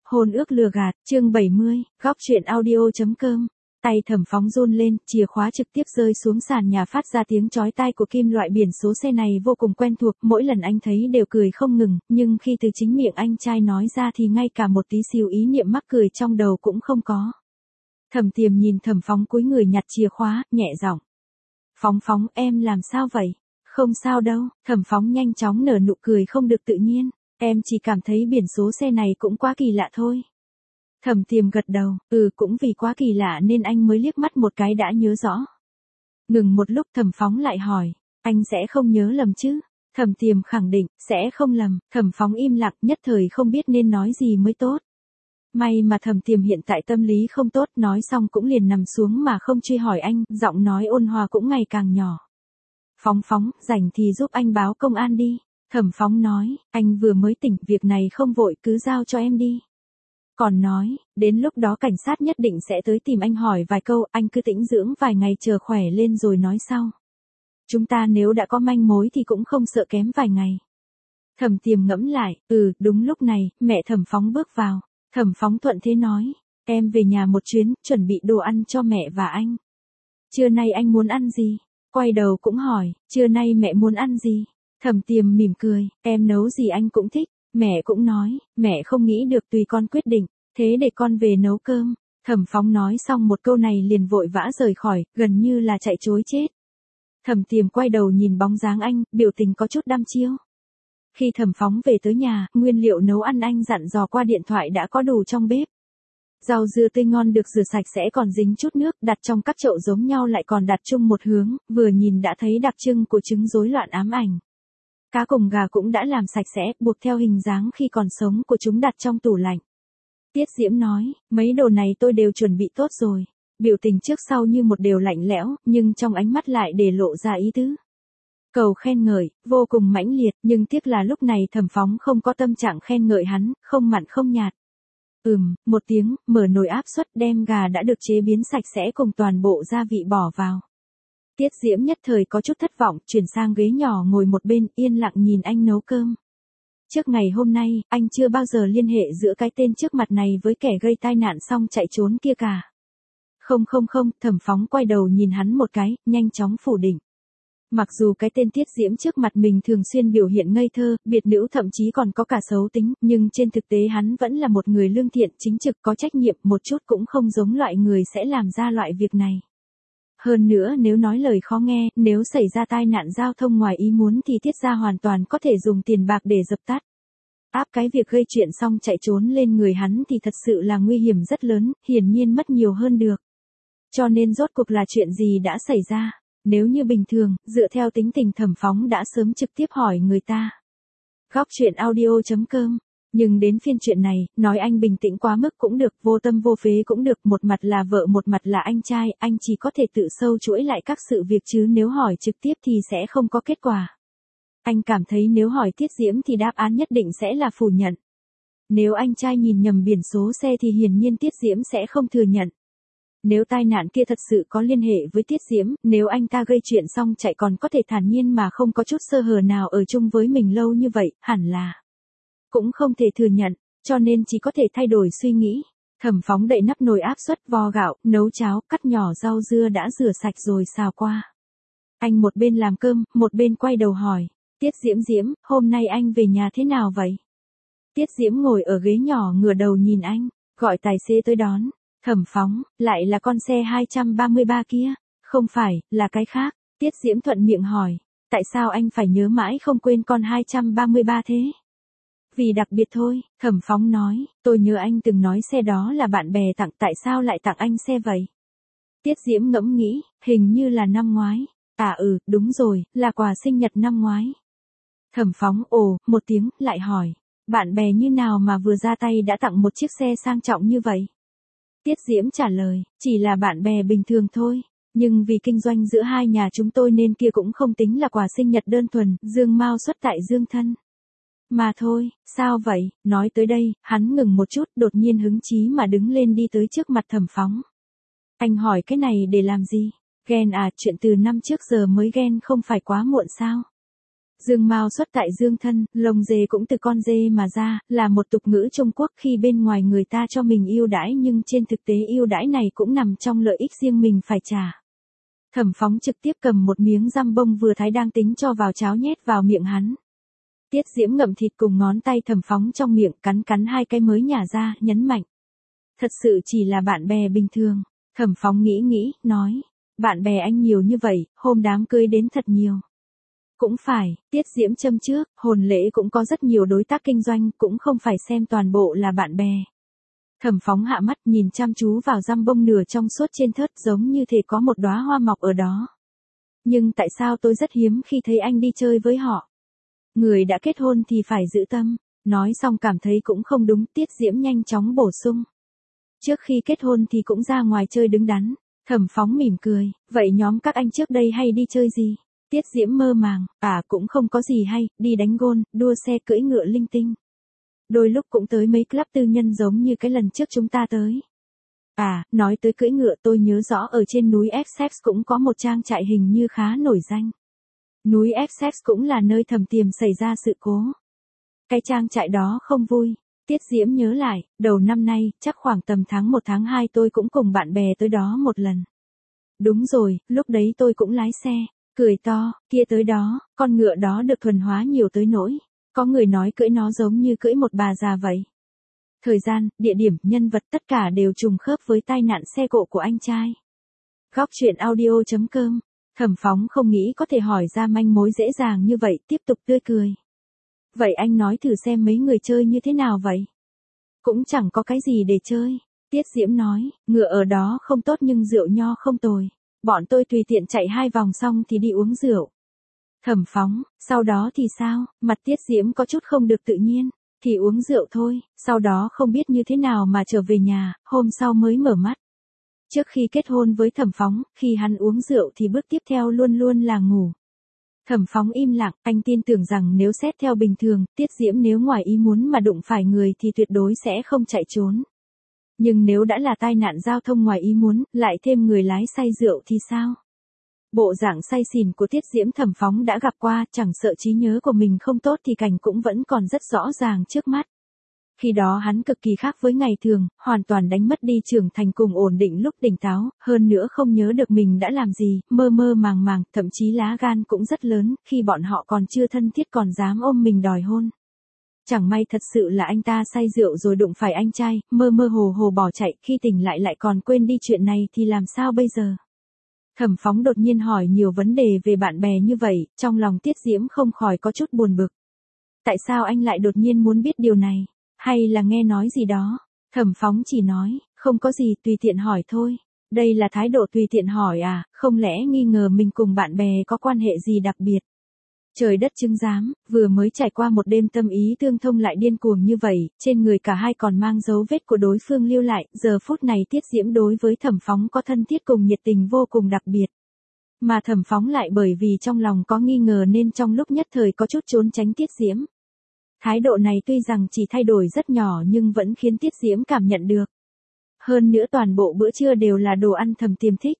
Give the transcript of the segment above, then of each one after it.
Hôn ước lừa gạt, chương 70, góc truyện audio.com. Tay Thẩm Phóng run lên, chìa khóa trực tiếp rơi xuống sàn nhà phát ra tiếng chói tai của kim loại. Biển số xe này vô cùng quen thuộc, mỗi lần anh thấy đều cười không ngừng, nhưng khi từ chính miệng anh trai nói ra thì ngay cả một tí xíu ý niệm mắc cười trong đầu cũng không có. Thẩm Tiềm nhìn Thẩm Phóng cúi người nhặt chìa khóa, nhẹ giọng. Phóng, em làm sao vậy? Không sao đâu. Thẩm Phóng nhanh chóng nở nụ cười không được tự nhiên. Em chỉ cảm thấy biển số xe này cũng quá kỳ lạ thôi. Thẩm Tiềm gật đầu, cũng vì quá kỳ lạ nên anh mới liếc mắt một cái đã nhớ rõ. Ngừng một lúc Thẩm Phóng lại hỏi, anh sẽ không nhớ lầm chứ? Thẩm Tiềm khẳng định, sẽ không lầm. Thẩm Phóng im lặng, nhất thời không biết nên nói gì mới tốt. May mà Thẩm Tiềm hiện tại tâm lý không tốt, nói xong cũng liền nằm xuống mà không truy hỏi anh, giọng nói ôn hòa cũng ngày càng nhỏ. Phóng, rảnh thì giúp anh báo công an đi. Thẩm Phóng nói, anh vừa mới tỉnh, việc này không vội, cứ giao cho em đi. Còn nói, đến lúc đó cảnh sát nhất định sẽ tới tìm anh hỏi vài câu, anh cứ tĩnh dưỡng vài ngày chờ khỏe lên rồi nói sau. Chúng ta nếu đã có manh mối thì cũng không sợ kém vài ngày. Thẩm Tiềm ngẫm lại, đúng lúc này, mẹ Thẩm Phóng bước vào. Thẩm Phóng thuận thế nói, em về nhà một chuyến, chuẩn bị đồ ăn cho mẹ và anh. Trưa nay anh muốn ăn gì? Quay đầu cũng hỏi, trưa nay mẹ muốn ăn gì? Thẩm Tiềm mỉm cười, em nấu gì anh cũng thích. Mẹ cũng nói, mẹ không nghĩ được tùy con quyết định, thế để con về nấu cơm. Thẩm Phóng nói xong một câu này liền vội vã rời khỏi, gần như là chạy trối chết. Thẩm Tiềm quay đầu nhìn bóng dáng anh, biểu tình có chút đăm chiêu. Khi Thẩm Phóng về tới nhà, nguyên liệu nấu ăn anh dặn dò qua điện thoại đã có đủ trong bếp. Rau dưa tươi ngon được rửa sạch sẽ còn dính chút nước, đặt trong các chậu giống nhau lại còn đặt chung một hướng, vừa nhìn đã thấy đặc trưng của trứng rối loạn ám ảnh. Cá cùng gà cũng đã làm sạch sẽ, buộc theo hình dáng khi còn sống của chúng đặt trong tủ lạnh. Tiết Diễm nói, mấy đồ này tôi đều chuẩn bị tốt rồi. Biểu tình trước sau như một đều lạnh lẽo, nhưng trong ánh mắt lại để lộ ra ý tứ. Cầu khen ngợi, vô cùng mãnh liệt, nhưng tiếc là lúc này Thẩm Phóng không có tâm trạng khen ngợi hắn, không mặn không nhạt. Một tiếng, mở nồi áp suất đem gà đã được chế biến sạch sẽ cùng toàn bộ gia vị bỏ vào. Tiết Diễm nhất thời có chút thất vọng, chuyển sang ghế nhỏ ngồi một bên, yên lặng nhìn anh nấu cơm. Trước ngày hôm nay, anh chưa bao giờ liên hệ giữa cái tên trước mặt này với kẻ gây tai nạn xong chạy trốn kia cả. Không, Thẩm Phóng quay đầu nhìn hắn một cái, nhanh chóng phủ định. Mặc dù cái tên Tiết Diễm trước mặt mình thường xuyên biểu hiện ngây thơ, biệt nữ thậm chí còn có cả xấu tính, nhưng trên thực tế hắn vẫn là một người lương thiện, chính trực, có trách nhiệm, một chút cũng không giống loại người sẽ làm ra loại việc này. Hơn nữa nếu nói lời khó nghe, nếu xảy ra tai nạn giao thông ngoài ý muốn thì Tiết gia hoàn toàn có thể dùng tiền bạc để dập tắt. Áp cái việc gây chuyện xong chạy trốn lên người hắn thì thật sự là nguy hiểm rất lớn, hiển nhiên mất nhiều hơn được. Cho nên rốt cuộc là chuyện gì đã xảy ra? Nếu như bình thường, dựa theo tính tình Thẩm Phóng đã sớm trực tiếp hỏi người ta. Góc truyện audio.com. Nhưng đến phiên chuyện này, nói anh bình tĩnh quá mức cũng được, vô tâm vô phế cũng được, một mặt là vợ một mặt là anh trai, anh chỉ có thể tự sâu chuỗi lại các sự việc chứ nếu hỏi trực tiếp thì sẽ không có kết quả. Anh cảm thấy nếu hỏi Tiết Diễm thì đáp án nhất định sẽ là phủ nhận. Nếu anh trai nhìn nhầm biển số xe thì hiển nhiên Tiết Diễm sẽ không thừa nhận. Nếu tai nạn kia thật sự có liên hệ với Tiết Diễm, nếu anh ta gây chuyện xong chạy còn có thể thản nhiên mà không có chút sơ hở nào ở chung với mình lâu như vậy, hẳn là cũng không thể thừa nhận, cho nên chỉ có thể thay đổi suy nghĩ. Thẩm Phóng đậy nắp nồi áp suất, vo gạo, nấu cháo, cắt nhỏ rau dưa đã rửa sạch rồi xào qua. Anh một bên làm cơm, một bên quay đầu hỏi, Tiết Diễm, hôm nay anh về nhà thế nào vậy? Tiết Diễm ngồi ở ghế nhỏ ngửa đầu nhìn anh, gọi tài xế tới đón. Thẩm Phóng, lại là con xe 233 kia? Không phải, là cái khác. Tiết Diễm thuận miệng hỏi, tại sao anh phải nhớ mãi không quên con 233 thế? Vì đặc biệt thôi, Thẩm Phóng nói, tôi nhớ anh từng nói xe đó là bạn bè tặng, tại sao lại tặng anh xe vậy? Tiết Diễm ngẫm nghĩ, hình như là năm ngoái. Đúng rồi, là quà sinh nhật năm ngoái. Thẩm Phóng một tiếng, lại hỏi, bạn bè như nào mà vừa ra tay đã tặng một chiếc xe sang trọng như vậy? Tiết Diễm trả lời, chỉ là bạn bè bình thường thôi, nhưng vì kinh doanh giữa hai nhà chúng tôi nên kia cũng không tính là quà sinh nhật đơn thuần, dương mao xuất tại dương thân. Mà thôi, sao vậy? Nói tới đây, hắn ngừng một chút, đột nhiên hứng chí mà đứng lên đi tới trước mặt Thẩm Phóng. Anh hỏi cái này để làm gì? Ghen à, chuyện từ năm trước giờ mới ghen không phải quá muộn sao? Dương mao xuất tại dương thân, lông dê cũng từ con dê mà ra, là một tục ngữ Trung Quốc khi bên ngoài người ta cho mình ưu đãi nhưng trên thực tế ưu đãi này cũng nằm trong lợi ích riêng mình phải trả. Thẩm Phóng trực tiếp cầm một miếng dăm bông vừa thái đang tính cho vào cháo nhét vào miệng hắn. Tiết Diễm ngậm thịt cùng ngón tay Thẩm Phóng trong miệng cắn cắn hai cái mới nhả ra, nhấn mạnh. Thật sự chỉ là bạn bè bình thường. Thẩm Phóng nghĩ, nói. Bạn bè anh nhiều như vậy, hôm đám cưới đến thật nhiều. Cũng phải, Tiết Diễm châm trước, hôn lễ cũng có rất nhiều đối tác kinh doanh, cũng không phải xem toàn bộ là bạn bè. Thẩm Phóng hạ mắt nhìn chăm chú vào dăm bông nửa trong suốt trên thớt giống như thể có một đóa hoa mọc ở đó. Nhưng tại sao tôi rất hiếm khi thấy anh đi chơi với họ? Người đã kết hôn thì phải giữ tâm. Nói xong cảm thấy cũng không đúng, Tiết Diễm nhanh chóng bổ sung. Trước khi kết hôn thì cũng ra ngoài chơi đứng đắn. Thẩm Phóng mỉm cười, vậy nhóm các anh trước đây hay đi chơi gì? Tiết Diễm mơ màng, cũng không có gì hay, đi đánh gôn, đua xe cưỡi ngựa linh tinh. Đôi lúc cũng tới mấy club tư nhân giống như cái lần trước chúng ta tới. Nói tới cưỡi ngựa tôi nhớ rõ ở trên núi Essex cũng có một trang trại hình như khá nổi danh. Núi Essex cũng là nơi Thẩm Tiềm xảy ra sự cố. Cái trang trại đó không vui. Tiết Diễm nhớ lại, đầu năm nay, chắc khoảng tầm tháng 1 tháng 2 tôi cũng cùng bạn bè tới đó một lần. Đúng rồi, lúc đấy tôi cũng lái xe, cười to, kia tới đó, con ngựa đó được thuần hóa nhiều tới nỗi. Có người nói cưỡi nó giống như cưỡi một bà già vậy. Thời gian, địa điểm, nhân vật tất cả đều trùng khớp với tai nạn xe cộ của anh trai. Góc truyện audio.com. Thẩm Phóng không nghĩ có thể hỏi ra manh mối dễ dàng như vậy, tiếp tục tươi cười. Vậy anh nói thử xem mấy người chơi như thế nào vậy? Cũng chẳng có cái gì để chơi. Tiết Diễm nói, ngựa ở đó không tốt nhưng rượu nho không tồi. Bọn tôi tùy tiện chạy 2 vòng xong thì đi uống rượu. Thẩm Phóng, sau đó thì sao? Mặt Tiết Diễm có chút không được tự nhiên. Thì uống rượu thôi, sau đó không biết như thế nào mà trở về nhà, hôm sau mới mở mắt. Trước khi kết hôn với Thẩm Phóng, khi hắn uống rượu thì bước tiếp theo luôn luôn là ngủ. Thẩm Phóng im lặng, anh tin tưởng rằng nếu xét theo bình thường, Tiết Diễm nếu ngoài ý muốn mà đụng phải người thì tuyệt đối sẽ không chạy trốn. Nhưng nếu đã là tai nạn giao thông ngoài ý muốn, lại thêm người lái say rượu thì sao? Bộ dạng say xỉn của Tiết Diễm Thẩm Phóng đã gặp qua, chẳng sợ trí nhớ của mình không tốt thì cảnh cũng vẫn còn rất rõ ràng trước mắt. Khi đó hắn cực kỳ khác với ngày thường, hoàn toàn đánh mất đi trưởng thành cùng ổn định lúc tỉnh táo, hơn nữa không nhớ được mình đã làm gì, mơ mơ màng màng, thậm chí lá gan cũng rất lớn, khi bọn họ còn chưa thân thiết còn dám ôm mình đòi hôn. Chẳng may thật sự là anh ta say rượu rồi đụng phải anh trai, mơ mơ hồ hồ bỏ chạy, khi tỉnh lại còn quên đi chuyện này thì làm sao bây giờ? Thẩm Phóng đột nhiên hỏi nhiều vấn đề về bạn bè như vậy, trong lòng Tiết Diễm không khỏi có chút buồn bực. Tại sao anh lại đột nhiên muốn biết điều này? Hay là nghe nói gì đó? Thẩm Phóng chỉ nói, không có gì, tùy tiện hỏi thôi. Đây là thái độ tùy tiện hỏi không lẽ nghi ngờ mình cùng bạn bè có quan hệ gì đặc biệt? Trời đất chứng giám, vừa mới trải qua một đêm tâm ý tương thông lại điên cuồng như vậy, trên người cả hai còn mang dấu vết của đối phương lưu lại, giờ phút này Tiết Diễm đối với Thẩm Phóng có thân thiết cùng nhiệt tình vô cùng đặc biệt. Mà Thẩm Phóng lại bởi vì trong lòng có nghi ngờ nên trong lúc nhất thời có chút trốn tránh Tiết Diễm. Thái độ này tuy rằng chỉ thay đổi rất nhỏ nhưng vẫn khiến Tiết Diễm cảm nhận được. Hơn nữa toàn bộ bữa trưa đều là đồ ăn Thẩm Tiềm thích.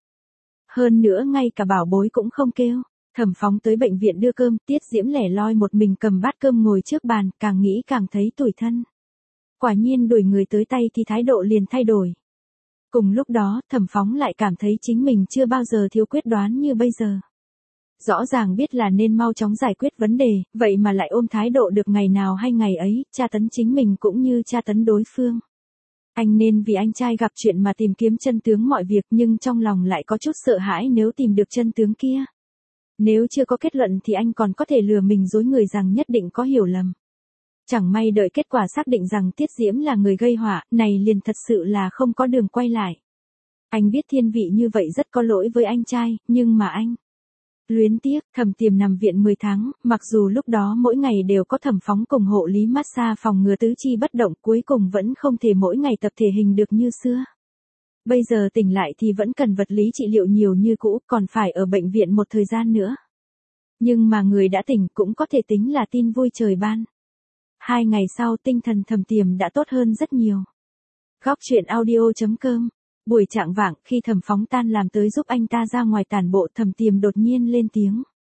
Hơn nữa ngay cả bảo bối cũng không kêu. Thẩm Phóng tới bệnh viện đưa cơm, Tiết Diễm lẻ loi một mình cầm bát cơm ngồi trước bàn, càng nghĩ càng thấy tủi thân. Quả nhiên đuổi người tới tay thì thái độ liền thay đổi. Cùng lúc đó, Thẩm Phóng lại cảm thấy chính mình chưa bao giờ thiếu quyết đoán như bây giờ. Rõ ràng biết là nên mau chóng giải quyết vấn đề, vậy mà lại ôm thái độ được ngày nào hay ngày ấy, tra tấn chính mình cũng như tra tấn đối phương. Anh nên vì anh trai gặp chuyện mà tìm kiếm chân tướng mọi việc nhưng trong lòng lại có chút sợ hãi nếu tìm được chân tướng kia. Nếu chưa có kết luận thì anh còn có thể lừa mình dối người rằng nhất định có hiểu lầm. Chẳng may đợi kết quả xác định rằng Tiết Diễm là người gây họa, này liền thật sự là không có đường quay lại. Anh biết thiên vị như vậy rất có lỗi với anh trai, nhưng mà anh luyến tiếc. Thẩm Tiềm nằm viện 10 tháng, mặc dù lúc đó mỗi ngày đều có Thẩm Phóng cùng hộ lý massage phòng ngừa tứ chi bất động, cuối cùng vẫn không thể mỗi ngày tập thể hình được như xưa. Bây giờ tỉnh lại thì vẫn cần vật lý trị liệu nhiều như cũ, còn phải ở bệnh viện một thời gian nữa. Nhưng mà người đã tỉnh cũng có thể tính là tin vui trời ban. 2 ngày sau tinh thần Thẩm Tiềm đã tốt hơn rất nhiều. Góc truyện audio.com. Buổi chạng vạng khi Thẩm Phóng tan làm tới giúp anh ta ra ngoài tản bộ, Thẩm Tiềm đột nhiên lên tiếng.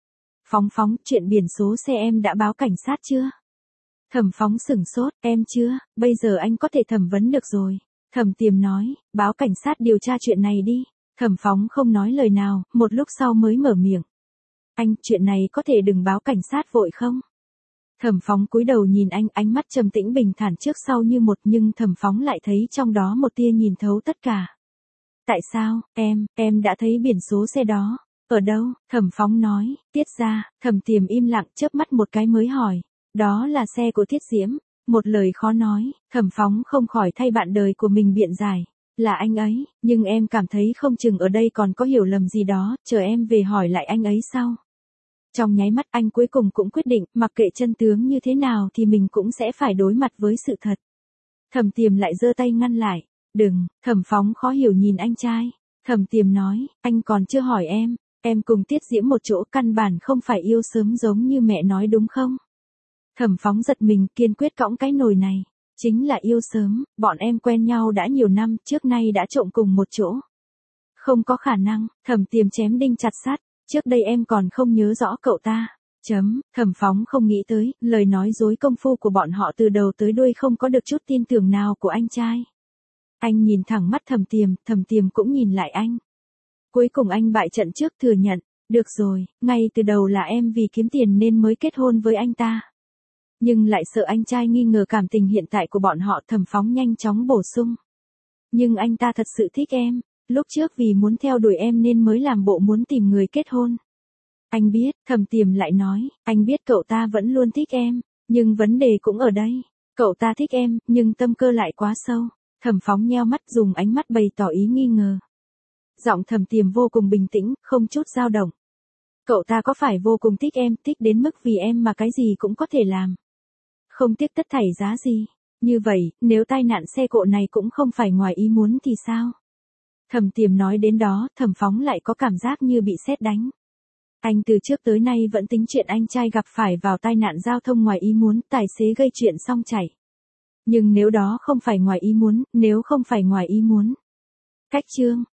Phóng, chuyện biển số xe em đã báo cảnh sát chưa? Thẩm Phóng sửng sốt, em chưa, bây giờ anh có thể thẩm vấn được rồi. Thẩm Tiềm nói, báo cảnh sát điều tra chuyện này đi. Thẩm Phóng không nói lời nào, một lúc sau mới mở miệng. Anh, chuyện này có thể đừng báo cảnh sát vội không? Thẩm Phóng cúi đầu nhìn anh, ánh mắt trầm tĩnh bình thản trước sau như một, nhưng Thẩm Phóng lại thấy trong đó một tia nhìn thấu tất cả. Tại sao, em đã thấy biển số xe đó. Ở đâu? Thẩm Phóng nói, Tiết gia. Thẩm Tiềm im lặng chớp mắt một cái mới hỏi. Đó là xe của Tiết Diễm. Một lời khó nói, Thẩm Phóng không khỏi thay bạn đời của mình biện giải. Là anh ấy, nhưng em cảm thấy không chừng ở đây còn có hiểu lầm gì đó, chờ em về hỏi lại anh ấy sau. Trong nháy mắt anh cuối cùng cũng quyết định, mặc kệ chân tướng như thế nào thì mình cũng sẽ phải đối mặt với sự thật. Thẩm Tiềm lại giơ tay ngăn lại. Đừng, Thẩm Phóng khó hiểu nhìn anh trai. Thẩm Tiềm nói, anh còn chưa hỏi em cùng Tiết Diễm một chỗ căn bản không phải yêu sớm giống như mẹ nói đúng không? Thẩm Phóng giật mình kiên quyết cõng cái nồi này. Chính là yêu sớm, bọn em quen nhau đã nhiều năm, trước nay đã trộm cùng một chỗ. Không có khả năng, Thẩm Tiềm chém đinh chặt sắt, trước đây em còn không nhớ rõ cậu ta. Thẩm Phóng không nghĩ tới, lời nói dối công phu của bọn họ từ đầu tới đuôi không có được chút tin tưởng nào của anh trai. Anh nhìn thẳng mắt Thẩm Tiềm cũng nhìn lại anh. Cuối cùng anh bại trận trước thừa nhận, được rồi, ngay từ đầu là em vì kiếm tiền nên mới kết hôn với anh ta. Nhưng lại sợ anh trai nghi ngờ cảm tình hiện tại của bọn họ. Thẩm Phóng nhanh chóng bổ sung. Nhưng anh ta thật sự thích em, lúc trước vì muốn theo đuổi em nên mới làm bộ muốn tìm người kết hôn. Anh biết, Thẩm Tiềm lại nói, anh biết cậu ta vẫn luôn thích em, nhưng vấn đề cũng ở đây. Cậu ta thích em, nhưng tâm cơ lại quá sâu. Thẩm Phóng nheo mắt dùng ánh mắt bày tỏ ý nghi ngờ. Giọng Thẩm Tiềm vô cùng bình tĩnh, không chút dao động. Cậu ta có phải vô cùng thích em, thích đến mức vì em mà cái gì cũng có thể làm. Không tiếc tất thảy giá gì. Như vậy, nếu tai nạn xe cộ này cũng không phải ngoài ý muốn thì sao? Thẩm Tiềm nói đến đó, Thẩm Phóng lại có cảm giác như bị sét đánh. Anh từ trước tới nay vẫn tính chuyện anh trai gặp phải vào tai nạn giao thông ngoài ý muốn, tài xế gây chuyện xong chạy. Nhưng nếu đó không phải ngoài ý muốn, Cách chương